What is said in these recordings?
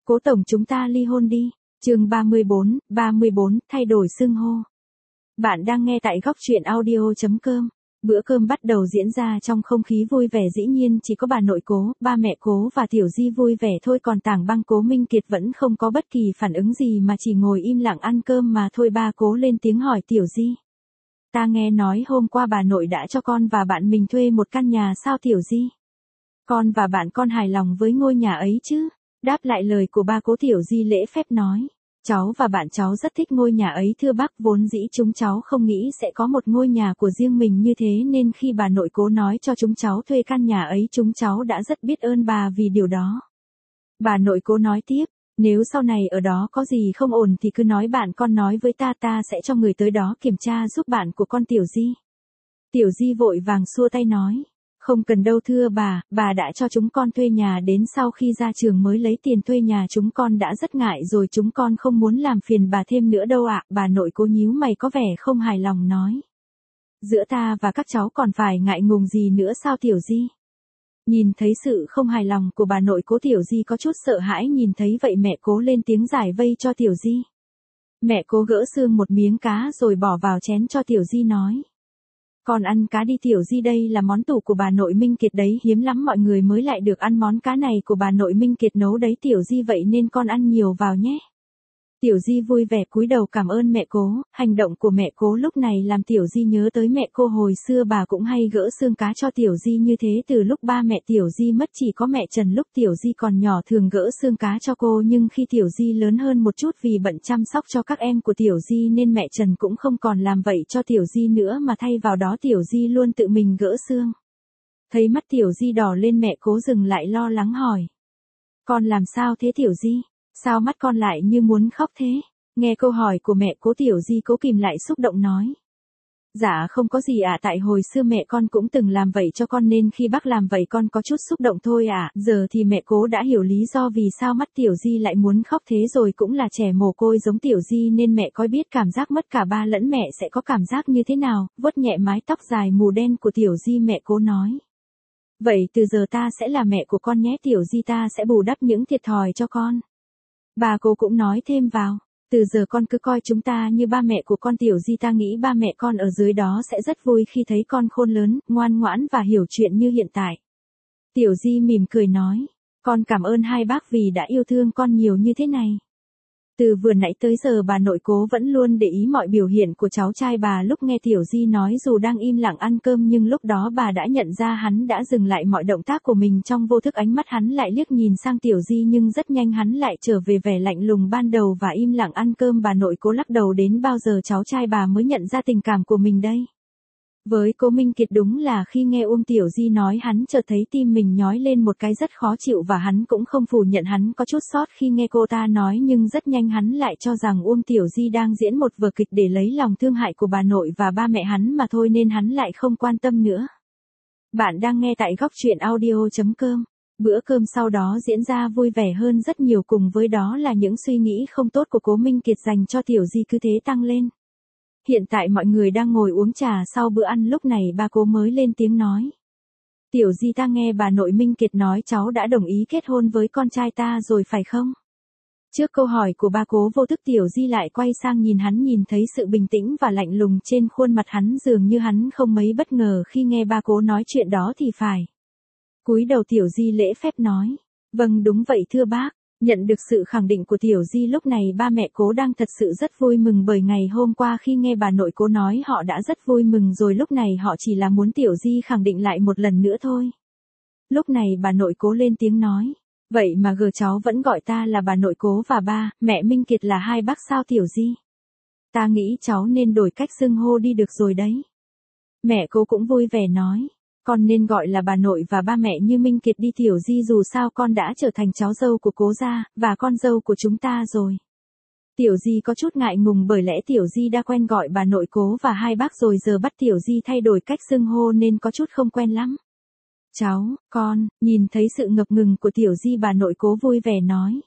Cố tổng chúng ta ly hôn đi. Chương 34, thay đổi xưng hô. Bạn đang nghe tại góc truyện audio.com. Bữa cơm bắt đầu diễn ra trong không khí vui vẻ, dĩ nhiên chỉ có bà nội Cố, ba mẹ Cố và Tiểu Di vui vẻ thôi, còn Tảng Băng Cố Minh Kiệt vẫn không có bất kỳ phản ứng gì mà chỉ ngồi im lặng ăn cơm mà thôi. Ba Cố lên tiếng hỏi Tiểu Di. Ta nghe nói hôm qua bà nội đã cho con và bạn mình thuê một căn nhà sao Tiểu Di? Con và bạn con hài lòng với ngôi nhà ấy chứ? Đáp lại lời của ba Cố, Tiểu Di lễ phép nói. Cháu và bạn cháu rất thích ngôi nhà ấy thưa bác, vốn dĩ chúng cháu không nghĩ sẽ có một ngôi nhà của riêng mình như thế, nên khi bà nội Cố nói cho chúng cháu thuê căn nhà ấy chúng cháu đã rất biết ơn bà vì điều đó. Bà nội Cố nói tiếp, nếu sau này ở đó có gì không ổn thì cứ nói bạn con nói với ta, ta sẽ cho người tới đó kiểm tra giúp bạn của con Tiểu Di. Tiểu Di vội vàng xua tay nói. Không cần đâu thưa bà đã cho chúng con thuê nhà đến sau khi ra trường mới lấy tiền thuê nhà, chúng con đã rất ngại rồi, chúng con không muốn làm phiền bà thêm nữa đâu ạ. Bà nội Cố nhíu mày có vẻ không hài lòng nói. Giữa ta và các cháu còn phải ngại ngùng gì nữa sao Tiểu Di? Nhìn thấy sự không hài lòng của bà nội Cố, Tiểu Di có chút sợ hãi, nhìn thấy vậy mẹ Cố lên tiếng giải vây cho Tiểu Di. Mẹ Cố gỡ xương một miếng cá rồi bỏ vào chén cho Tiểu Di nói. Con ăn cá đi Tiểu Di, đây là món tủ của bà nội Minh Kiệt đấy, hiếm lắm mọi người mới lại được ăn món cá này của bà nội Minh Kiệt nấu đấy Tiểu Di, vậy nên con ăn nhiều vào nhé. Tiểu Di vui vẻ cúi đầu cảm ơn mẹ Cố, hành động của mẹ Cố lúc này làm Tiểu Di nhớ tới mẹ cô hồi xưa, bà cũng hay gỡ xương cá cho Tiểu Di như thế. Từ lúc ba mẹ Tiểu Di mất chỉ có mẹ Trần lúc Tiểu Di còn nhỏ thường gỡ xương cá cho cô, nhưng khi Tiểu Di lớn hơn một chút vì bận chăm sóc cho các em của Tiểu Di nên mẹ Trần cũng không còn làm vậy cho Tiểu Di nữa, mà thay vào đó Tiểu Di luôn tự mình gỡ xương. Thấy mắt Tiểu Di đỏ lên, mẹ Cố dừng lại lo lắng hỏi. Con làm sao thế Tiểu Di? Sao mắt con lại như muốn khóc thế? Nghe câu hỏi của mẹ Cố, Tiểu Di cố kìm lại xúc động nói. Dạ không có gì ạ, tại hồi xưa mẹ con cũng từng làm vậy cho con nên khi bác làm vậy con có chút xúc động thôi ạ. Giờ thì mẹ Cố đã hiểu lý do vì sao mắt Tiểu Di lại muốn khóc thế rồi, cũng là trẻ mồ côi giống Tiểu Di nên mẹ coi biết cảm giác mất cả ba lẫn mẹ sẽ có cảm giác như thế nào. Vuốt nhẹ mái tóc dài mù đen của Tiểu Di, mẹ Cố nói. Vậy từ giờ ta sẽ là mẹ của con nhé Tiểu Di, ta sẽ bù đắp những thiệt thòi cho con. Bà Cố cũng nói thêm vào, từ giờ con cứ coi chúng ta như ba mẹ của con Tiểu Di, ta nghĩ ba mẹ con ở dưới đó sẽ rất vui khi thấy con khôn lớn, ngoan ngoãn và hiểu chuyện như hiện tại. Tiểu Di mỉm cười nói, con cảm ơn hai bác vì đã yêu thương con nhiều như thế này. Từ vừa nãy tới giờ bà nội Cố vẫn luôn để ý mọi biểu hiện của cháu trai bà. Lúc nghe Tiểu Di nói dù đang im lặng ăn cơm nhưng lúc đó bà đã nhận ra hắn đã dừng lại mọi động tác của mình, trong vô thức ánh mắt hắn lại liếc nhìn sang Tiểu Di nhưng rất nhanh hắn lại trở về vẻ lạnh lùng ban đầu và im lặng ăn cơm. Bà nội Cố lắc đầu, đến bao giờ cháu trai bà mới nhận ra tình cảm của mình đây? Với Cố Minh Kiệt đúng là khi nghe Uông Tiểu Di nói hắn chợt thấy tim mình nhói lên một cái rất khó chịu, và hắn cũng không phủ nhận hắn có chút sót khi nghe cô ta nói, nhưng rất nhanh hắn lại cho rằng Uông Tiểu Di đang diễn một vở kịch để lấy lòng thương hại của bà nội và ba mẹ hắn mà thôi, nên hắn lại không quan tâm nữa. Bạn đang nghe tại góc truyện audio.com. Bữa cơm sau đó diễn ra vui vẻ hơn rất nhiều, cùng với đó là những suy nghĩ không tốt của Cố Minh Kiệt dành cho Tiểu Di cứ thế tăng lên. Hiện tại mọi người đang ngồi uống trà sau bữa ăn, lúc này ba Cố mới lên tiếng nói. Tiểu Di, ta nghe bà nội Minh Kiệt nói cháu đã đồng ý kết hôn với con trai ta rồi phải không? Trước câu hỏi của ba Cố, vô thức Tiểu Di lại quay sang nhìn hắn, nhìn thấy sự bình tĩnh và lạnh lùng trên khuôn mặt hắn, dường như hắn không mấy bất ngờ khi nghe ba Cố nói chuyện đó thì phải. Cúi đầu Tiểu Di lễ phép nói. Vâng đúng vậy thưa bác. Nhận được sự khẳng định của Tiểu Di, lúc này ba mẹ Cố đang thật sự rất vui mừng, bởi ngày hôm qua khi nghe bà nội Cố nói họ đã rất vui mừng rồi, lúc này họ chỉ là muốn Tiểu Di khẳng định lại một lần nữa thôi. Lúc này bà nội Cố lên tiếng nói, vậy mà cháu vẫn gọi ta là bà nội Cố và ba, mẹ Minh Kiệt là hai bác sao Tiểu Di? Ta nghĩ cháu nên đổi cách xưng hô đi được rồi đấy. Mẹ Cố cũng vui vẻ nói. Con nên gọi là bà nội và ba mẹ như Minh Kiệt đi Tiểu Di, dù sao con đã trở thành cháu dâu của Cố gia, và con dâu của chúng ta rồi. Tiểu Di có chút ngại ngùng bởi lẽ Tiểu Di đã quen gọi bà nội Cố và hai bác rồi, giờ bắt Tiểu Di thay đổi cách xưng hô nên có chút không quen lắm. Cháu, con, nhìn thấy sự ngập ngừng của Tiểu Di, bà nội Cố vui vẻ nói.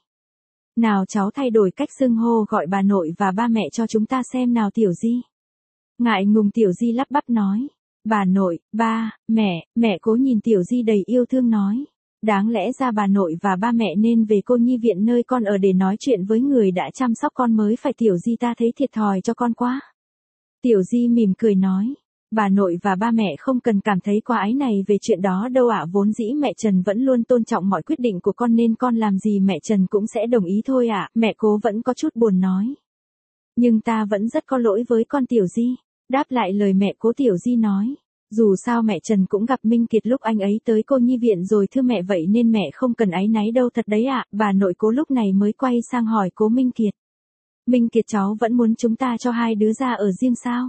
Nào cháu thay đổi cách xưng hô gọi bà nội và ba mẹ cho chúng ta xem nào Tiểu Di. Ngại ngùng Tiểu Di lắp bắp nói. Bà nội, ba, mẹ Cố nhìn Tiểu Di đầy yêu thương nói. Đáng lẽ ra bà nội và ba mẹ nên về cô nhi viện nơi con ở để nói chuyện với người đã chăm sóc con mới phải, Tiểu Di ta thấy thiệt thòi cho con quá. Tiểu Di mỉm cười nói, bà nội và ba mẹ không cần cảm thấy quá áy này về chuyện đó đâu ạ, vốn dĩ mẹ Trần vẫn luôn tôn trọng mọi quyết định của con nên con làm gì mẹ Trần cũng sẽ đồng ý thôi ạ, mẹ Cố vẫn có chút buồn nói. Nhưng ta vẫn rất có lỗi với con, Tiểu Di. Đáp lại lời mẹ Cố, Tiểu Di nói, dù sao mẹ Trần cũng gặp Minh Kiệt lúc anh ấy tới cô nhi viện rồi thưa mẹ, vậy nên mẹ không cần áy náy đâu thật đấy ạ. Bà nội Cố lúc này mới quay sang hỏi Cố Minh Kiệt. Minh Kiệt, cháu vẫn muốn chúng ta cho hai đứa ra ở riêng sao?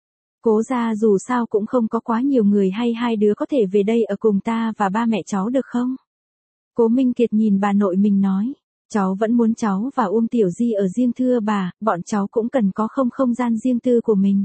Cố gia dù sao cũng không có quá nhiều người, hay hai đứa có thể về đây ở cùng ta và ba mẹ cháu được không? Cố Minh Kiệt nhìn bà nội mình nói, cháu vẫn muốn cháu và Tiểu Di ở riêng thưa bà, bọn cháu cũng cần có không gian riêng tư của mình.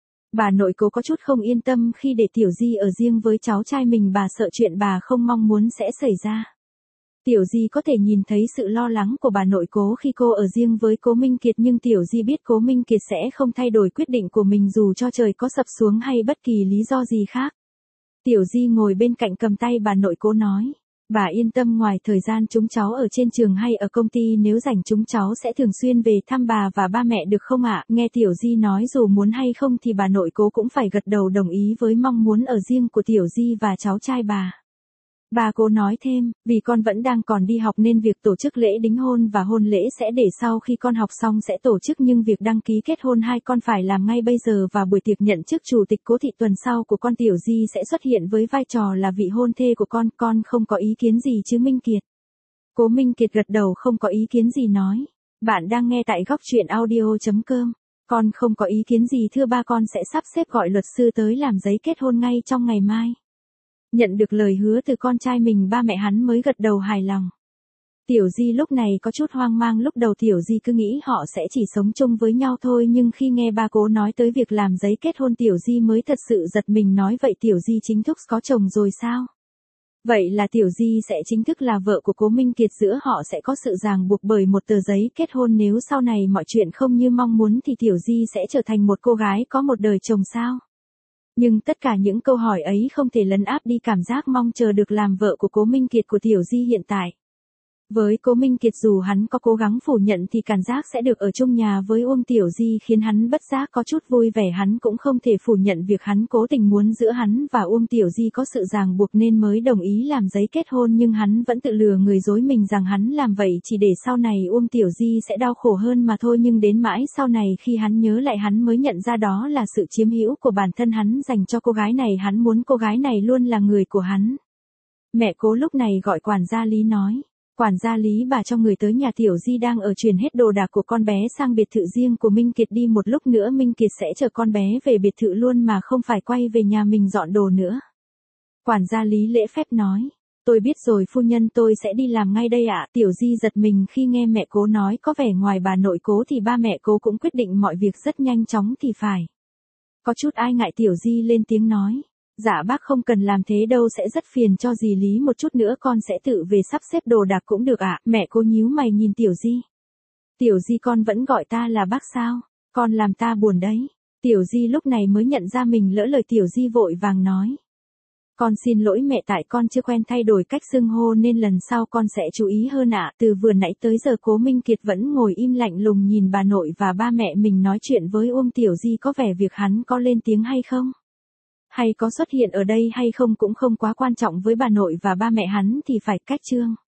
Bà nội Cố có chút không yên tâm khi để Tiểu Di ở riêng với cháu trai mình, bà sợ chuyện bà không mong muốn sẽ xảy ra. Tiểu Di có thể nhìn thấy sự lo lắng của bà nội Cố khi cô ở riêng với Cố Minh Kiệt, nhưng Tiểu Di biết Cố Minh Kiệt sẽ không thay đổi quyết định của mình dù cho trời có sập xuống hay bất kỳ lý do gì khác. Tiểu Di ngồi bên cạnh cầm tay bà nội Cố nói, bà yên tâm, ngoài thời gian chúng cháu ở trên trường hay ở công ty, nếu rảnh chúng cháu sẽ thường xuyên về thăm bà và ba mẹ được không ạ? Nghe Tiểu Di nói dù muốn hay không thì bà nội Cố cũng phải gật đầu đồng ý với mong muốn ở riêng của Tiểu Di và cháu trai bà. Bà Cố nói thêm, vì con vẫn đang còn đi học nên việc tổ chức lễ đính hôn và hôn lễ sẽ để sau khi con học xong sẽ tổ chức, nhưng việc đăng ký kết hôn hai con phải làm ngay bây giờ, và buổi tiệc nhận chức chủ tịch Cố thị tuần sau của con Tiểu Di sẽ xuất hiện với vai trò là vị hôn thê của con không có ý kiến gì chứ Minh Kiệt? Cố Minh Kiệt gật đầu không có ý kiến gì nói, bạn đang nghe tại góc truyện audio.com. Con không có ý kiến gì thưa ba, con sẽ sắp xếp gọi luật sư tới làm giấy kết hôn ngay trong ngày mai. Nhận được lời hứa từ con trai mình, ba mẹ hắn mới gật đầu hài lòng. Tiểu Di lúc này có chút hoang mang, lúc đầu Tiểu Di cứ nghĩ họ sẽ chỉ sống chung với nhau thôi, nhưng khi nghe ba Cố nói tới việc làm giấy kết hôn, Tiểu Di mới thật sự giật mình, nói vậy Tiểu Di chính thức có chồng rồi sao? Vậy là Tiểu Di sẽ chính thức là vợ của Cố Minh Kiệt, giữa họ sẽ có sự ràng buộc bởi một tờ giấy kết hôn, nếu sau này mọi chuyện không như mong muốn thì Tiểu Di sẽ trở thành một cô gái có một đời chồng sao? Nhưng tất cả những câu hỏi ấy không thể lấn áp đi cảm giác mong chờ được làm vợ của Cố Minh Kiệt của Tiểu Di hiện tại. Với Cố Minh Kiệt, dù hắn có cố gắng phủ nhận thì cảm giác sẽ được ở chung nhà với Tiểu Di khiến hắn bất giác có chút vui vẻ, hắn cũng không thể phủ nhận việc hắn cố tình muốn giữa hắn và Tiểu Di có sự ràng buộc nên mới đồng ý làm giấy kết hôn, nhưng hắn vẫn tự lừa người dối mình rằng hắn làm vậy chỉ để sau này Tiểu Di sẽ đau khổ hơn mà thôi, nhưng đến mãi sau này khi hắn nhớ lại hắn mới nhận ra đó là sự chiếm hữu của bản thân hắn dành cho cô gái này, hắn muốn cô gái này luôn là người của hắn. Mẹ Cố lúc này gọi quản gia Lý nói, quản gia Lý, bà cho người tới nhà Tiểu Di đang ở chuyển hết đồ đạc của con bé sang biệt thự riêng của Minh Kiệt đi, một lúc nữa Minh Kiệt sẽ chở con bé về biệt thự luôn mà không phải quay về nhà mình dọn đồ nữa. Quản gia Lý lễ phép nói, tôi biết rồi phu nhân, tôi sẽ đi làm ngay đây ạ. Tiểu Di giật mình khi nghe mẹ Cố nói, có vẻ ngoài bà nội Cố thì ba mẹ Cố cũng quyết định mọi việc rất nhanh chóng thì phải. Có chút ai ngại, Tiểu Di lên tiếng nói, dạ bác không cần làm thế đâu, sẽ rất phiền cho dì Lý, một chút nữa con sẽ tự về sắp xếp đồ đạc cũng được ạ. Mẹ Cố nhíu mày nhìn Tiểu Di. Tiểu Di, con vẫn gọi ta là bác sao? Con làm ta buồn đấy. Tiểu Di lúc này mới nhận ra mình lỡ lời, Tiểu Di vội vàng nói, con xin lỗi mẹ, tại con chưa quen thay đổi cách xưng hô nên lần sau con sẽ chú ý hơn ạ. Từ vừa nãy tới giờ Cố Minh Kiệt vẫn ngồi im lạnh lùng nhìn bà nội và ba mẹ mình nói chuyện với Tiểu Di, có vẻ việc hắn có lên tiếng hay không, hay có xuất hiện ở đây hay không cũng không quá quan trọng với bà nội và ba mẹ hắn thì phải cách chương.